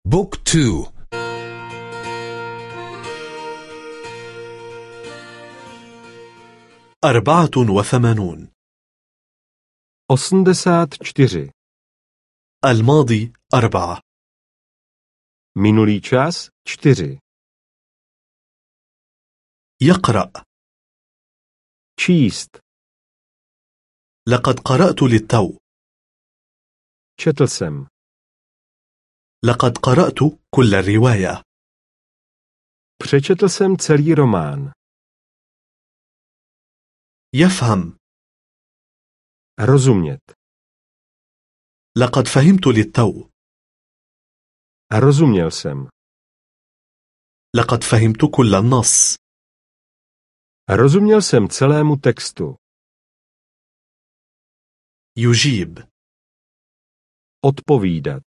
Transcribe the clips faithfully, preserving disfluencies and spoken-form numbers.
بوك تو. أربعة وثمانون. osmdesát čtyři. الماضي أربعة. Minulý čas čtyři. يقرأ. Číst. لقد قرأت للتو. Četl jsem. لقد قرأت كل الرواية. Přečetl jsem celý román. يفهم. Rozumět. لقد فهمت للتو. Rozuměl jsem. لقد فهمت كل النص. Rozuměl jsem celému textu. يجيب. Odpovídat.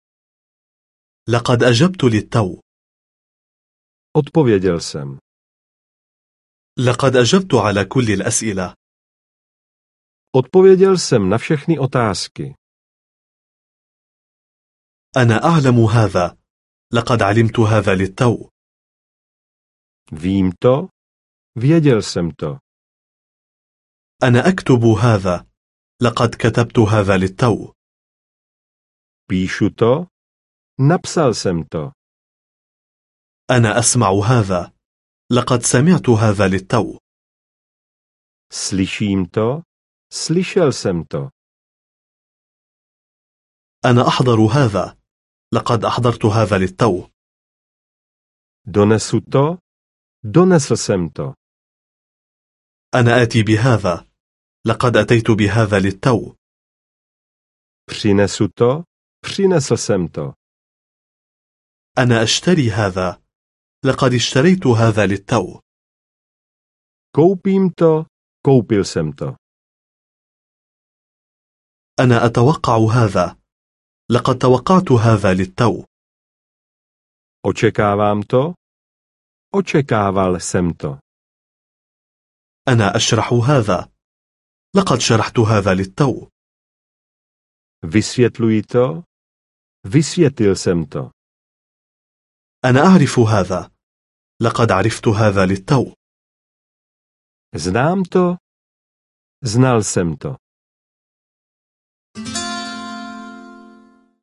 لقد أجبت للتو. Odpověděl jsem. لقد أجبت على كل الأسئلة. Odpověděl jsem na všechny otázky. أنا أعلم هذا. لقد علمت هذا للتو. Vím to. Věděl jsem to. أنا أكتب هذا. لقد كتبت هذا للتو. Píšu to. Napsal jsem to. أنا أسمع هذا. لقد سمعت هذا للتو. Slyším to. Slyšel jsem to. أنا أحضر هذا. لقد أحضرت هذا للتو. Donesu to. Donesl jsem to. أنا آتي بهذا. لقد أتيت بهذا للتو. Přinesu to. Přinesl jsem to. أنا أشتري هذا. لقد اشتريت هذا للتو. Koupím to. Koupil jsem to. أنا أتوقع هذا. لقد توقعت هذا للتو. Očekávám to. Očekával jsem to. أنا أشرح هذا. لقد شرحت هذا للتو. Vysvětluji to. Vysvětlil jsem to. أنا أعرف هذا. لقد عرفت هذا للتو. Znám to. Znal jsem to.